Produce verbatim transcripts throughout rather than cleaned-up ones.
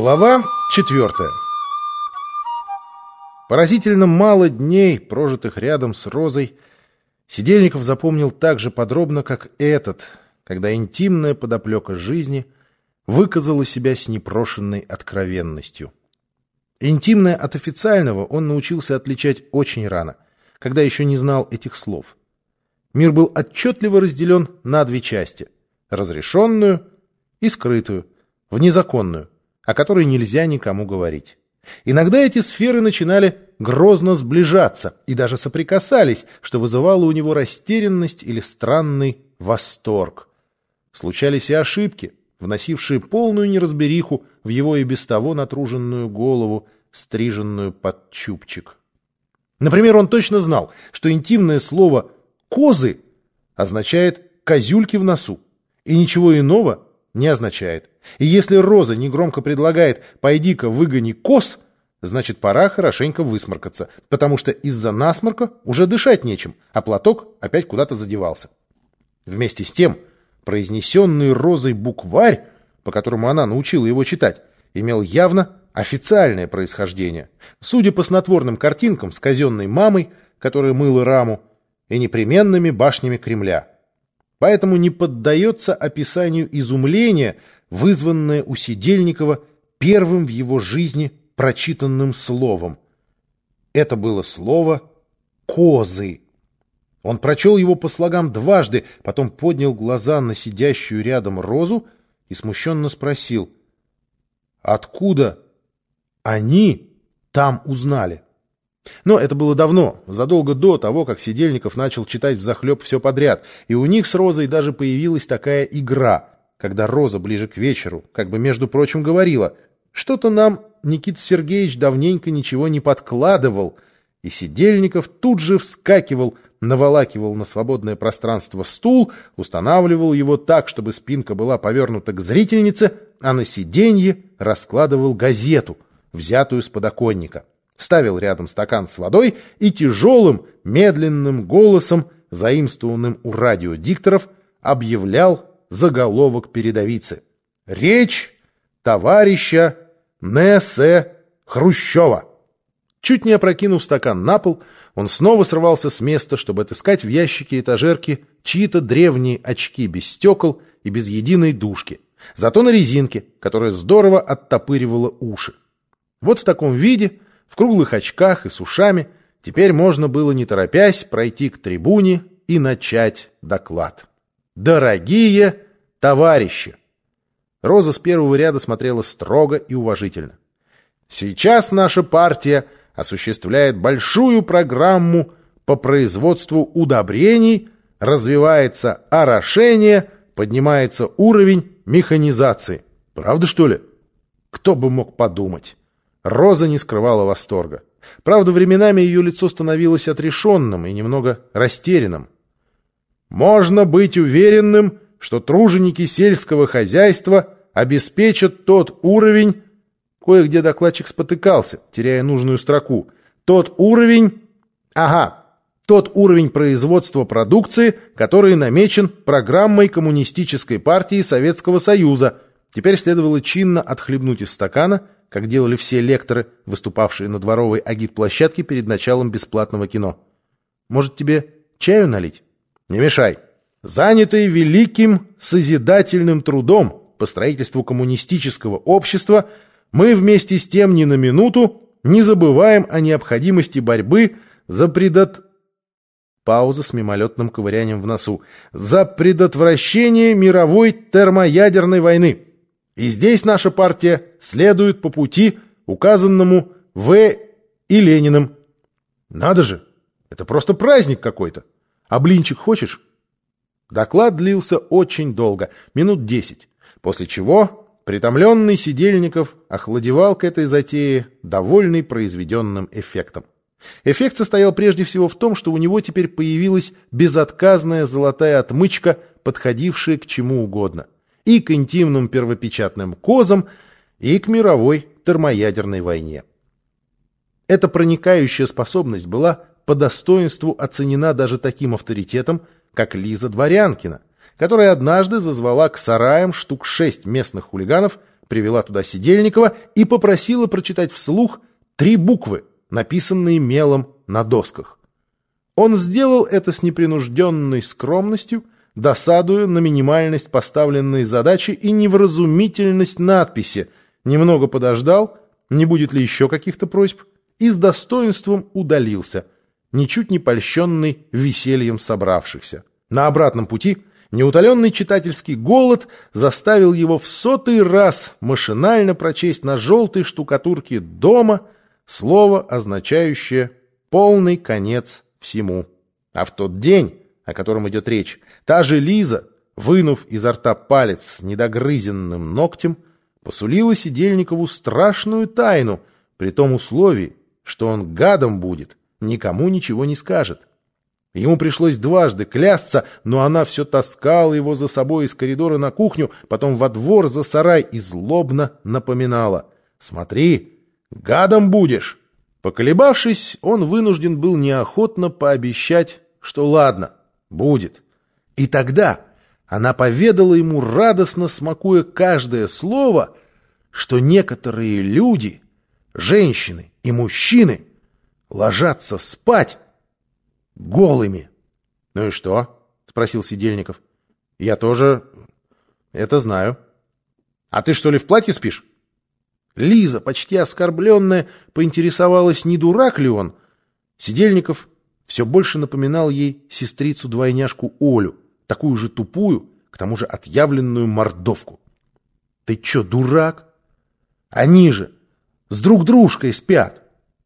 Глава четвертая. Поразительно мало дней, прожитых рядом с Розой, Сидельников запомнил так же подробно, как этот, когда интимная подоплека жизни выказала себя с непрошенной откровенностью. Интимное от официального он научился отличать очень рано, когда еще не знал этих слов. Мир был отчетливо разделен на две части – разрешенную и скрытую, внезаконную, о которой нельзя никому говорить. Иногда эти сферы начинали грозно сближаться и даже соприкасались, что вызывало у него растерянность или странный восторг. Случались и ошибки, вносившие полную неразбериху в его и без того натруженную голову, стриженную под чубчик. Например, он точно знал, что интимное слово «козы» означает «козюльки в носу», и ничего иного не означает. И если Роза негромко предлагает «пойди-ка выгони коз», значит, пора хорошенько высморкаться, потому что из-за насморка уже дышать нечем, а платок опять куда-то задевался. Вместе с тем, произнесенный Розой букварь, по которому она научила его читать, имел явно официальное происхождение, судя по снотворным картинкам с казенной мамой, которая мыла раму, и непременными башнями Кремля. Поэтому не поддается описанию изумления, вызванное у Сидельникова первым в его жизни прочитанным словом. Это было слово «козы». Он прочел его по слогам дважды, потом поднял глаза на сидящую рядом Розу и смущенно спросил: «Откуда они там узнали?» Но это было давно, задолго до того, как Сидельников начал читать взахлеб все подряд, и у них с Розой даже появилась такая игра, когда Роза ближе к вечеру, как бы между прочим, говорила: «Что-то нам Никита Сергеевич давненько ничего не подкладывал», и Сидельников тут же вскакивал, наволакивал на свободное пространство стул, устанавливал его так, чтобы спинка была повернута к зрительнице, а на сиденье раскладывал газету, взятую с подоконника, ставил рядом стакан с водой и тяжелым, медленным голосом, заимствованным у радиодикторов, объявлял заголовок передовицы: «Речь товарища Н.С. Хрущева». Чуть не опрокинув стакан на пол, он снова срывался с места, чтобы отыскать в ящике этажерки чьи-то древние очки без стекол и без единой дужки, зато на резинке, которая здорово оттопыривала уши. Вот в таком виде, в круглых очках и с ушами, теперь можно было, не торопясь, пройти к трибуне и начать доклад. «Дорогие товарищи!» Роза с первого ряда смотрела строго и уважительно. «Сейчас наша партия осуществляет большую программу по производству удобрений, развивается орошение, поднимается уровень механизации». Правда, что ли? Кто бы мог подумать? Роза не скрывала восторга. Правда, временами ее лицо становилось отрешенным и немного растерянным. «Можно быть уверенным, что труженики сельского хозяйства обеспечат тот уровень...» Кое-где докладчик спотыкался, теряя нужную строку. «Тот уровень... Ага, тот уровень производства продукции, который намечен программой Коммунистической партии Советского Союза». Теперь следовало чинно отхлебнуть из стакана, как делали все лекторы, выступавшие на дворовой агитплощадке перед началом бесплатного кино. «Может, тебе чаю налить?» «Не мешай». «Занятые великим созидательным трудом по строительству коммунистического общества, мы вместе с тем ни на минуту не забываем о необходимости борьбы за предот...» Пауза с мимолетным ковырянием в носу. «За предотвращение мировой термоядерной войны. И здесь наша партия следует по пути, указанному В. и Лениным». «Надо же! Это просто праздник какой-то! А блинчик хочешь?» Доклад длился очень долго, минут десять, после чего притомленный Сидельников охладевал к этой затее, довольный произведенным эффектом. Эффект состоял прежде всего в том, что у него теперь появилась безотказная золотая отмычка, подходившая к чему угодно. И к интимным первопечатным козам, и к мировой термоядерной войне. Эта проникающая способность была по достоинству оценена даже таким авторитетом, как Лиза Дворянкина, которая однажды зазвала к сараям штук шесть местных хулиганов, привела туда Сидельникова и попросила прочитать вслух три буквы, написанные мелом на досках. Он сделал это с непринужденной скромностью, досадуя на минимальность поставленной задачи и невразумительность надписи, немного подождал, не будет ли еще каких-то просьб, и с достоинством удалился, ничуть не польщенный весельем собравшихся. На обратном пути неутоленный читательский голод заставил его в сотый раз машинально прочесть на желтой штукатурке дома слово, означающее «полный конец всему». А в тот день, о котором идет речь, та же Лиза, вынув изо рта палец с недогрызенным ногтем, посулила Сидельникову страшную тайну, при том условии, что он гадом будет, никому ничего не скажет. Ему пришлось дважды клясться, но она все таскала его за собой из коридора на кухню, потом во двор за сарай и злобно напоминала: «Смотри, гадом будешь». Поколебавшись, он вынужден был неохотно пообещать, что ладно, будет. И тогда она поведала ему, радостно смакуя каждое слово, что некоторые люди, женщины и мужчины, ложатся спать голыми. — Ну и что? — спросил Сидельников. — Я тоже это знаю. — А ты что ли в платье спишь? Лиза, почти оскорбленная, поинтересовалась, не дурак ли он. Сидельников все больше напоминал ей сестрицу-двойняшку Олю, такую же тупую, к тому же отъявленную мордовку. — Ты че, дурак? Они же с друг дружкой спят.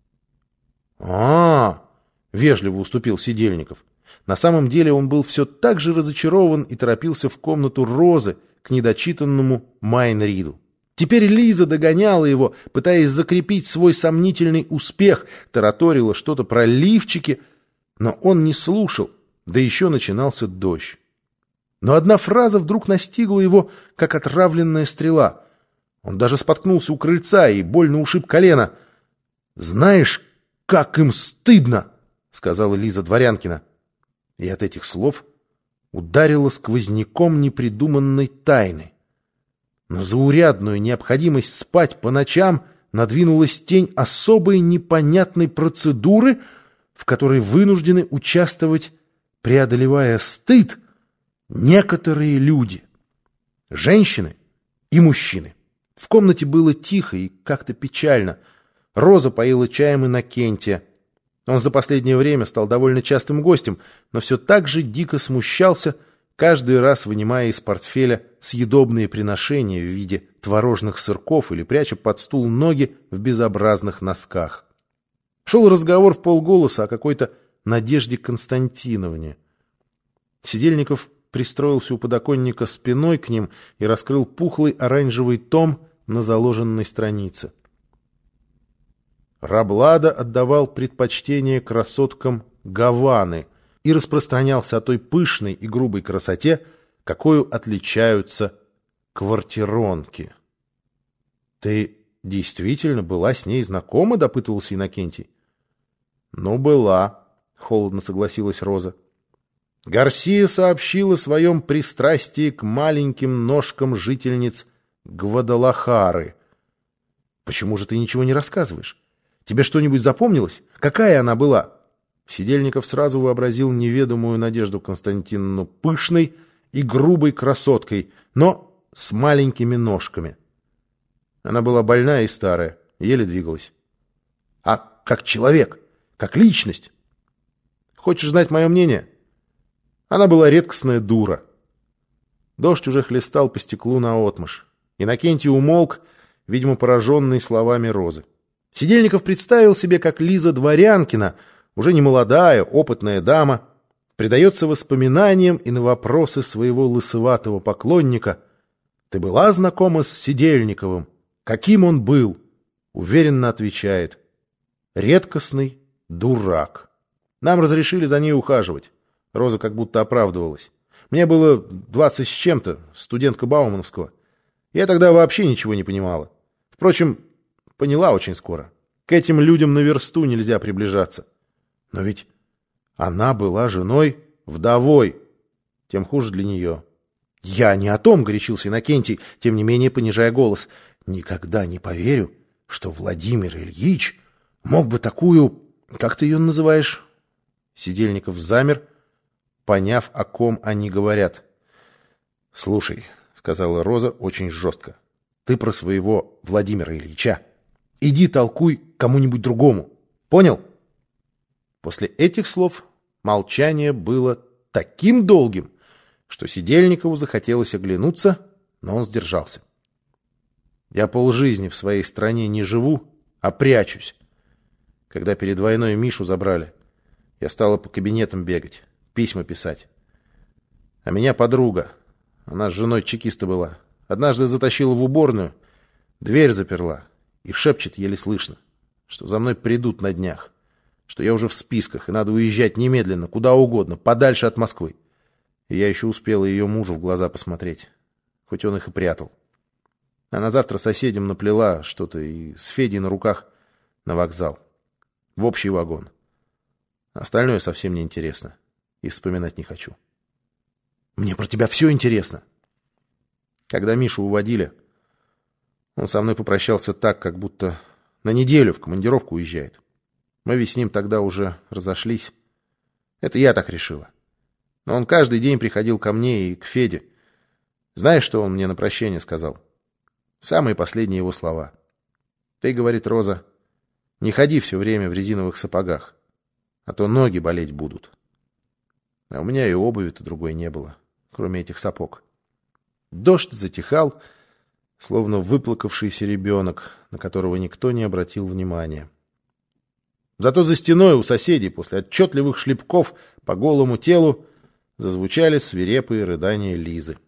— А-а-а! — вежливо уступил Сидельников. На самом деле он был все так же разочарован и торопился в комнату Розы к недочитанному Майн-Риду. Теперь Лиза догоняла его, пытаясь закрепить свой сомнительный успех, тараторила что-то про лифчики, но он не слушал, да еще начинался дождь. Но одна фраза вдруг настигла его, как отравленная стрела. Он даже споткнулся у крыльца и больно ушиб колено. «Знаешь, как им стыдно!» — сказала Лиза Дворянкина. И от этих слов ударила сквозняком непридуманной тайны. На заурядную необходимость спать по ночам надвинулась тень особой непонятной процедуры, в которой вынуждены участвовать, преодолевая стыд, некоторые люди, женщины и мужчины. В комнате было тихо и как-то печально. Роза поила чаем Иннокентия. Он за последнее время стал довольно частым гостем, но все так же дико смущался, каждый раз вынимая из портфеля съедобные приношения в виде творожных сырков или пряча под стул ноги в безобразных носках. Шел разговор в полголоса о какой-то Надежде Константиновне. Сидельников пристроился у подоконника спиной к ним и раскрыл пухлый оранжевый том на заложенной странице. Раблада отдавал предпочтение красоткам Гаваны и распространялся о той пышной и грубой красоте, какою отличаются квартиронки. — Ты действительно была с ней знакома? — допытывался Иннокентий. — Ну, была, — холодно согласилась Роза. Гарсия сообщил о своем пристрастии к маленьким ножкам жительниц Гвадалахары. — Почему же ты ничего не рассказываешь? Тебе что-нибудь запомнилось? Какая она была? Сидельников сразу вообразил неведомую Надежду Константиновну пышной и грубой красоткой, но с маленькими ножками. Она была больная и старая, еле двигалась. А как человек, как личность? Хочешь знать мое мнение? Она была редкостная дура. Дождь уже хлестал по стеклу наотмашь. Иннокентий умолк, видимо, пораженный словами Розы. Сидельников представил себе, как Лиза Дворянкина, уже не молодая, опытная дама, предается воспоминаниям и на вопросы своего лысоватого поклонника: «Ты была знакома с Сидельниковым? Каким он был?» Уверенно отвечает: «Редкостный дурак. Нам разрешили за ней ухаживать». Роза как будто оправдывалась. «Мне было двадцать с чем-то, студентка Баумановского. Я тогда вообще ничего не понимала. Впрочем, поняла очень скоро. К этим людям на версту нельзя приближаться. Но ведь она была женой вдовой. Тем хуже для нее». «Я не о том», — горячился Иннокентий, тем не менее понижая голос. Никогда не поверю, что Владимир Ильич мог бы такую... Как ты ее называешь? Сидельников замер, поняв, о ком они говорят. «Слушай», — сказала Роза очень жестко, — «ты про своего Владимира Ильича. Иди толкуй кому-нибудь другому. Понял?» После этих слов молчание было таким долгим, что Сидельникову захотелось оглянуться, но он сдержался. «Я полжизни в своей стране не живу, а прячусь. Когда перед войной Мишу забрали, я стала по кабинетам бегать, письма писать. А меня подруга, она с женой чекиста была, однажды затащила в уборную, дверь заперла и шепчет еле слышно, что за мной придут на днях, что я уже в списках и надо уезжать немедленно, куда угодно, подальше от Москвы. И я еще успела ее мужу в глаза посмотреть, хоть он их и прятал. Она завтра соседям наплела что-то и с Федей на руках на вокзал, в общий вагон. Остальное совсем не интересно и вспоминать не хочу. Мне про тебя все интересно. Когда Мишу уводили, он со мной попрощался так, как будто на неделю в командировку уезжает. Мы ведь с ним тогда уже разошлись. Это я так решила. Но он каждый день приходил ко мне и к Феде. Знаешь, что он мне на прощение сказал? Самые последние его слова. Ты, говорит Роза, не ходи все время в резиновых сапогах, а то ноги болеть будут. А у меня и обуви-то другой не было, кроме этих сапог. Дождь затихал, словно выплакавшийся ребенок, на которого никто не обратил внимания. Зато за стеной у соседей после отчетливых шлепков по голому телу зазвучали свирепые рыдания Лизы.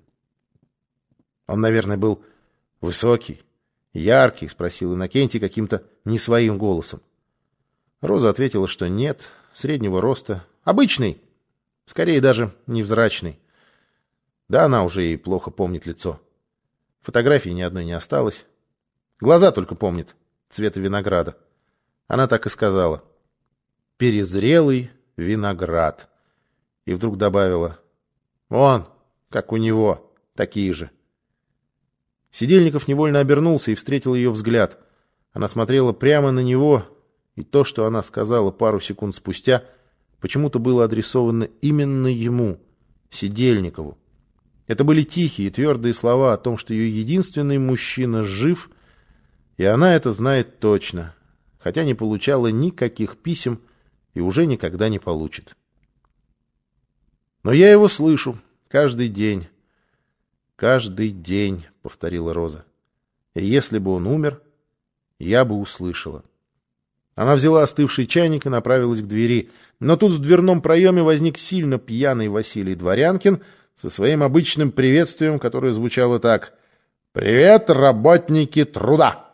Он, наверное, был высокий, яркий, спросил Иннокентий каким-то не своим голосом. Роза ответила, что нет, среднего роста, обычный, скорее даже невзрачный. Да она уже и плохо помнит лицо. Фотографии ни одной не осталось. Глаза только помнит, цвета винограда. Она так и сказала: «Перезрелый виноград». И вдруг добавила: «Он, как у него, такие же». Сидельников невольно обернулся и встретил ее взгляд. Она смотрела прямо на него, и то, что она сказала пару секунд спустя, почему-то было адресовано именно ему, Сидельникову. Это были тихие и твердые слова о том, что ее единственный мужчина жив, и она это знает точно, хотя не получала никаких писем и уже никогда не получит. «Но я его слышу каждый день, каждый день», — повторила Роза. «И если бы он умер, я бы услышала». Она взяла остывший чайник и направилась к двери, но тут в дверном проеме возник сильно пьяный Василий Дворянкин со своим обычным приветствием, которое звучало так: «Привет, работники труда!»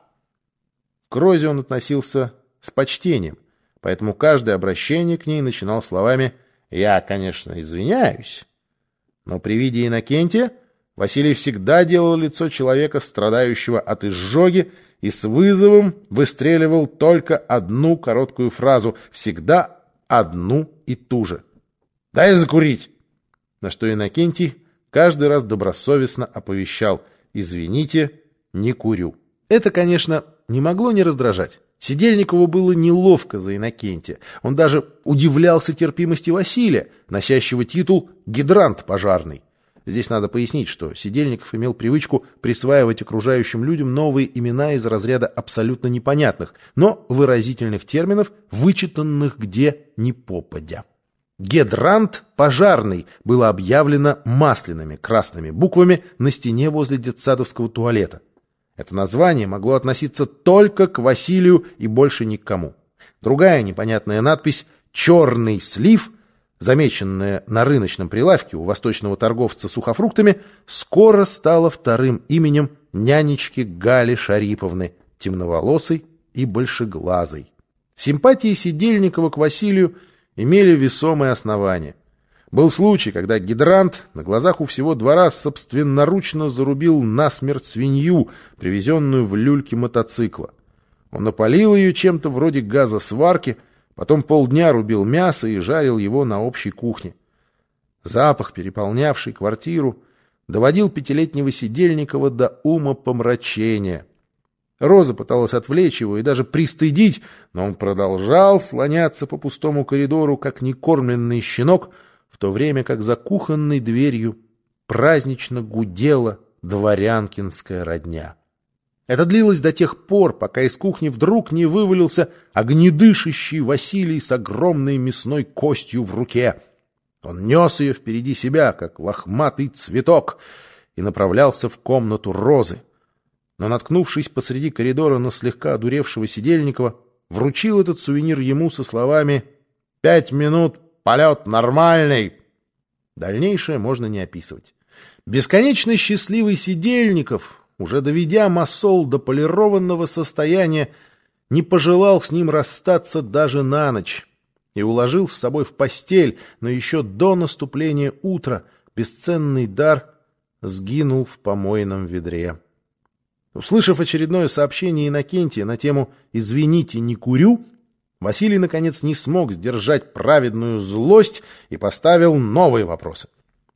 К Розе он относился с почтением, поэтому каждое обращение к ней начинал словами «Я, конечно, извиняюсь». Но при виде Иннокентия Василий всегда делал лицо человека, страдающего от изжоги, и с вызовом выстреливал только одну короткую фразу, всегда одну и ту же: «Дай закурить!» На что Иннокентий каждый раз добросовестно оповещал: «Извините, не курю». Это, конечно, не могло не раздражать. Сидельникову было неловко за Иннокентия. Он даже удивлялся терпимости Василия, носящего титул «гидрант пожарный». Здесь надо пояснить, что Сидельников имел привычку присваивать окружающим людям новые имена из разряда абсолютно непонятных, но выразительных терминов, вычитанных где ни попадя. «Гидрант пожарный» было объявлено масляными красными буквами на стене возле детсадовского туалета. Это название могло относиться только к Василию и больше ни к кому. Другая непонятная надпись «Черный слив», замеченная на рыночном прилавке у восточного торговца сухофруктами, скоро стала вторым именем нянечки Гали Шариповны, темноволосой и большеглазой. Симпатии Сидельникова к Василию имели весомые основания. Был случай, когда гидрант на глазах у всего двора собственноручно зарубил насмерть свинью, привезенную в люльке мотоцикла. Он опалил ее чем-то вроде газосварки, потом полдня рубил мясо и жарил его на общей кухне. Запах, переполнявший квартиру, доводил пятилетнего Сидельникова до умопомрачения. Роза пыталась отвлечь его и даже пристыдить, но он продолжал слоняться по пустому коридору, как некормленный щенок, в то время как за кухонной дверью празднично гудела дворянкинская родня. Это длилось до тех пор, пока из кухни вдруг не вывалился огнедышащий Василий с огромной мясной костью в руке. Он нес ее впереди себя, как лохматый цветок, и направлялся в комнату Розы. Но, наткнувшись посреди коридора на слегка одуревшего Сидельникова, вручил этот сувенир ему со словами «Пять минут, полет нормальный». Дальнейшее можно не описывать. Бесконечно счастливый Сидельников, уже доведя Масол до полированного состояния, не пожелал с ним расстаться даже на ночь и уложил с собой в постель, но еще до наступления утра бесценный дар сгинул в помойном ведре. Услышав очередное сообщение Иннокентия на тему «Извините, не курю», Василий, наконец, не смог сдержать праведную злость и поставил новые вопросы.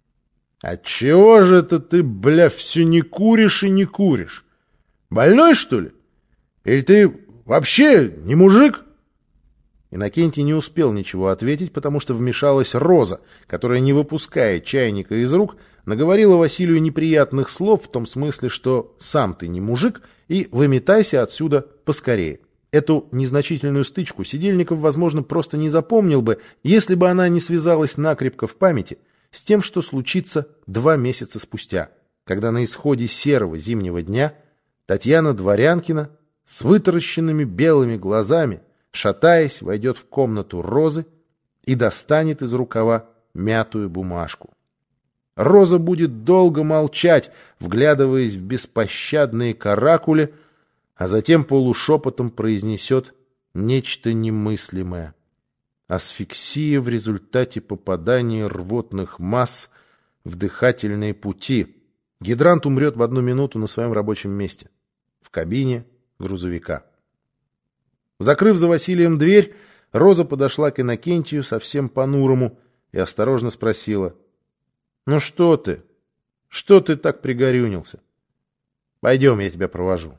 «Отчего же это ты, бля, все не куришь и не куришь? Больной, что ли? Или ты вообще не мужик?» Иннокентий не успел ничего ответить, потому что вмешалась Роза, которая, не выпуская чайника из рук, наговорила Василию неприятных слов в том смысле, что «сам ты не мужик» и «выметайся отсюда поскорее». Эту незначительную стычку Сидельников, возможно, просто не запомнил бы, если бы она не связалась накрепко в памяти с тем, что случится два месяца спустя, когда на исходе серого зимнего дня Татьяна Дворянкина с вытаращенными белыми глазами, шатаясь, войдет в комнату Розы и достанет из рукава мятую бумажку. Роза будет долго молчать, вглядываясь в беспощадные каракули, а затем полушепотом произнесет нечто немыслимое. Асфиксия в результате попадания рвотных масс в дыхательные пути. Гидрант умрет в одну минуту на своем рабочем месте, в кабине грузовика. Закрыв за Василием дверь, Роза подошла к Иннокентию совсем понурому и осторожно спросила: «Ну что ты? Что ты так пригорюнился? Пойдем, я тебя провожу».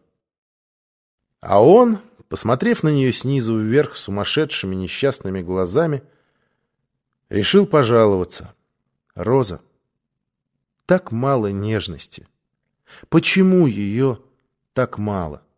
А он, посмотрев на нее снизу вверх сумасшедшими несчастными глазами, решил пожаловаться. «Роза, так мало нежности. Почему ее так мало?»